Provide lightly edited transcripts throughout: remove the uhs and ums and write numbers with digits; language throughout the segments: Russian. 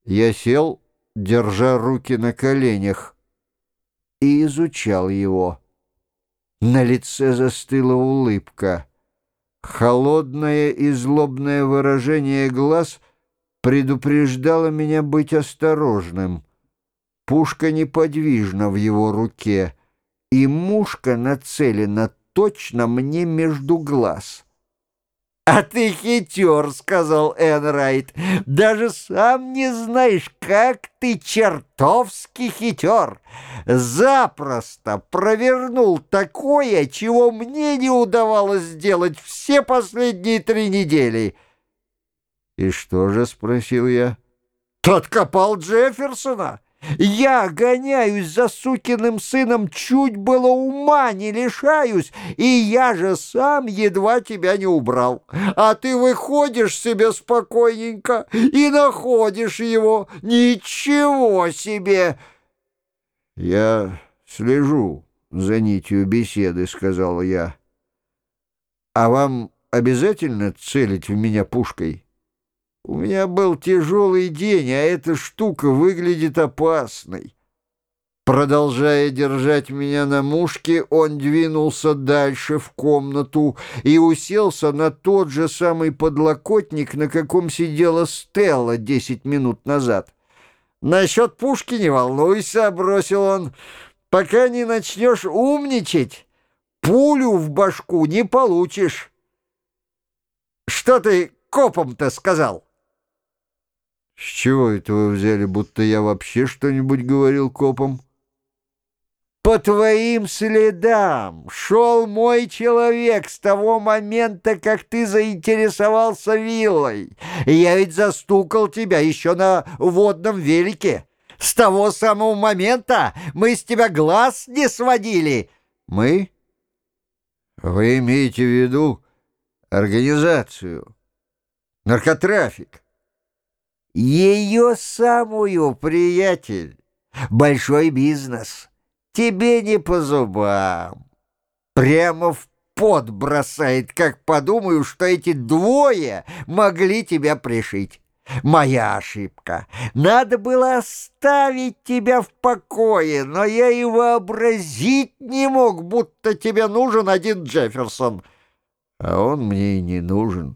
Я сел, держа руки на коленях, и изучал его. На лице застыла улыбка. Холодное и злобное выражение глаз предупреждало меня быть осторожным. Пушка неподвижна в его руке, и мушка нацелена точно мне между глаз. «А ты хитер», — сказал Энрайт. «Даже сам не знаешь, как ты чертовски хитер. Запросто провернул такое, чего мне не удавалось сделать все последние 3 недели». «И что же?» — спросил я. «Ты откопал Джефферсона? Я гоняюсь за сукиным сыном, чуть было ума не лишаюсь, и я же сам едва тебя не убрал. А ты выходишь себе спокойненько и находишь его. Ничего себе!» «Я слежу за нитью беседы», — сказал я. «А вам обязательно целить в меня пушкой? У меня был тяжелый день, а эта штука выглядит опасной». Продолжая держать меня на мушке, он двинулся дальше в комнату и уселся на тот же самый подлокотник, на каком сидела Стелла 10 минут назад. «Насчет пушки не волнуйся», — бросил он, — «пока не начнешь умничать, пулю в башку не получишь». «Что ты копом-то сказал?» «С чего это вы взяли, будто я вообще что-нибудь говорил копам?» «По твоим следам шел мой человек с того момента, как ты заинтересовался виллой. Я ведь застукал тебя еще на водном велике. С того самого момента мы с тебя глаз не сводили». «Мы? Вы имеете в виду организацию, наркотрафик?» «Ее самую, приятель. Большой бизнес. Тебе не по зубам. Прямо в пот бросает, как подумаю, что эти двое могли тебя пришить. Моя ошибка. Надо было оставить тебя в покое, но я и вообразить не мог, будто тебе нужен один Джефферсон». «А он мне и не нужен.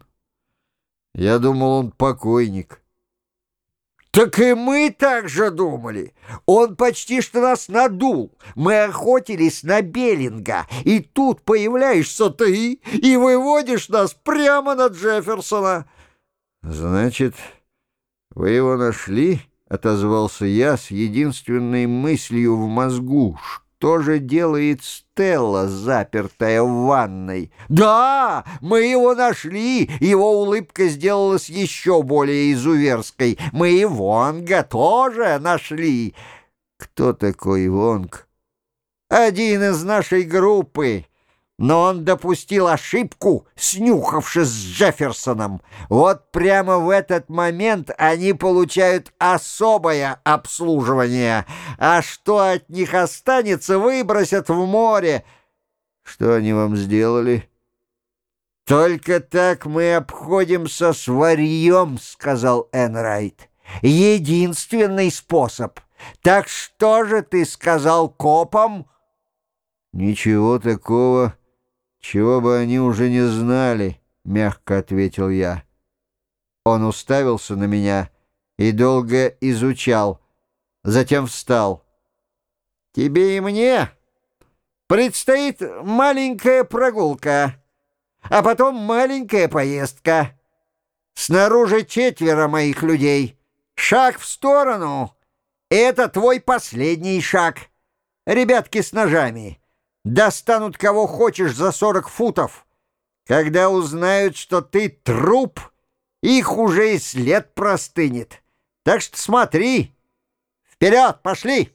Я думал, он покойник». «Так и мы так же думали. Он почти что нас надул. Мы охотились на Беллинга, и тут появляешься ты и выводишь нас прямо на Джефферсона». «Значит, вы его нашли?» — отозвался я с единственной мыслью в мозгу. Что же делает Стелла, запертая в ванной? «Да, мы его нашли!» Его улыбка сделалась еще более изуверской. «Мы и Вонга тоже нашли!» «Кто такой Вонг?» «Один из нашей группы. Но он допустил ошибку, снюхавшись с Джефферсоном. Вот прямо в этот момент они получают особое обслуживание. А что от них останется, выбросят в море». «Что они вам сделали?» «Только так мы обходимся с варьем», — сказал Энрайт. «Единственный способ. Так что же ты сказал копам?» «Ничего такого, чего бы они уже не знали», — мягко ответил я. Он уставился на меня и долго изучал, затем встал. «Тебе и мне предстоит маленькая прогулка, а потом маленькая поездка. Снаружи 4 моих людей. Шаг в сторону — это твой последний шаг. Ребятки с ножами достанут кого хочешь за 40 футов. Когда узнают, что ты труп, их уже и след простынет. Так что смотри. Вперед, пошли!»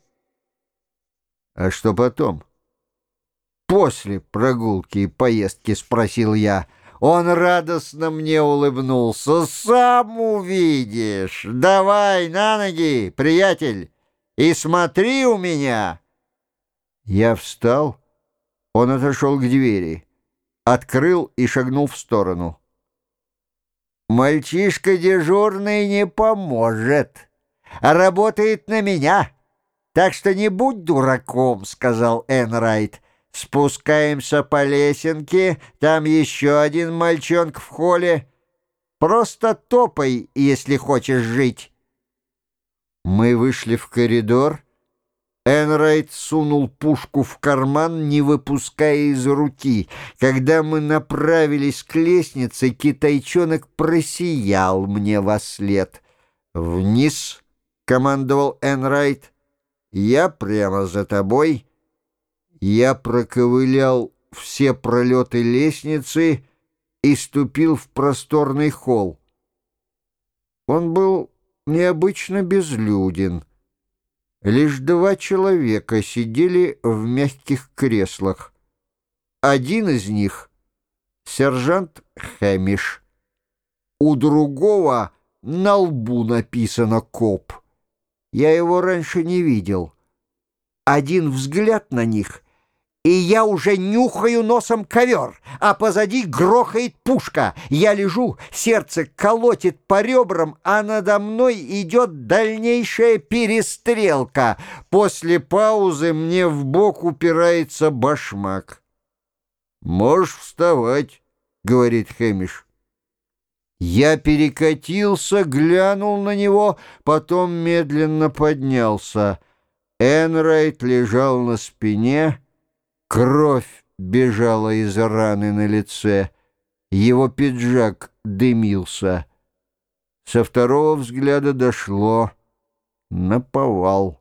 «А что потом?» «После прогулки и поездки?» — спросил я. Он радостно мне улыбнулся. «Сам увидишь. Давай на ноги, приятель, и смотри у меня». Я встал. Он отошел к двери, открыл и шагнул в сторону. «Мальчишка дежурный не поможет. работает на меня. Так что не будь дураком», — сказал Энрайт. «Спускаемся по лесенке, там еще один мальчонка в холле. Просто топай, если хочешь жить». Мы вышли в коридор. Энрайт сунул пушку в карман, не выпуская из руки. Когда мы направились к лестнице, китайчонок просиял мне вослед. «Вниз!» — командовал Энрайт. «Я прямо за тобой». Я проковылял все пролеты лестницы и ступил в просторный холл. Он был необычно безлюден. Лишь 2 человека сидели в мягких креслах. Один из них — сержант Хэмиш. У другого на лбу написано «Коп». Я его раньше не видел. Один взгляд на них — и я уже нюхаю носом ковер, а позади грохает пушка. Я лежу, сердце колотит по ребрам, а надо мной идет дальнейшая перестрелка. После паузы мне в бок упирается башмак. «Можешь вставать», — говорит Хэмиш. Я перекатился, глянул на него, потом медленно поднялся. Энрайт лежал на спине. Кровь бежала из раны на лице. Его пиджак дымился. Со второго взгляда дошло. Наповал.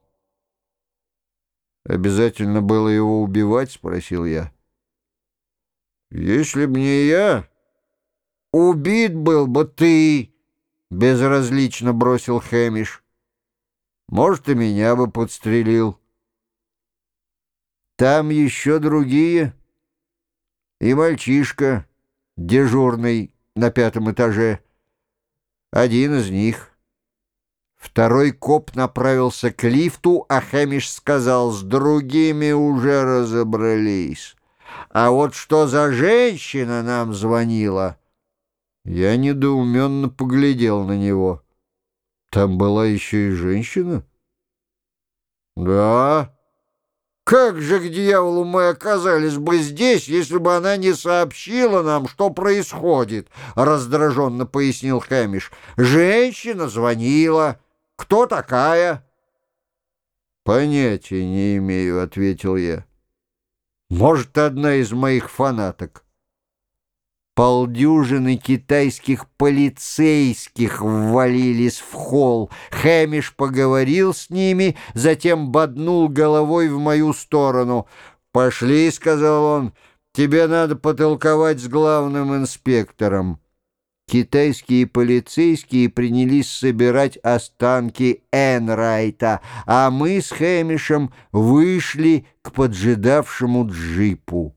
«Обязательно было его убивать?» — спросил я. «Если б не я, убит был бы ты», — безразлично бросил Хэмиш. «Может, и меня бы подстрелил». Там еще другие. И мальчишка, дежурный на 5-м этаже. Один из них. Второй коп направился к лифту, а Хэмиш сказал: «С другими уже разобрались. А вот что за женщина нам звонила?» Я недоуменно поглядел на него. «Там была еще и женщина?» «Да». «Как же к дьяволу мы оказались бы здесь, если бы она не сообщила нам, что происходит?» — раздраженно пояснил Хэмиш. «Женщина звонила. Кто такая?» «Понятия не имею», — ответил я. «Может, одна из моих фанаток». Полдюжины китайских полицейских ввалились в холл. Хэмиш поговорил с ними, затем боднул головой в мою сторону. «Пошли», — сказал он, — «тебе надо потолковать с главным инспектором». Китайские полицейские принялись собирать останки Энрайта, а мы с Хэмишем вышли к поджидавшему джипу.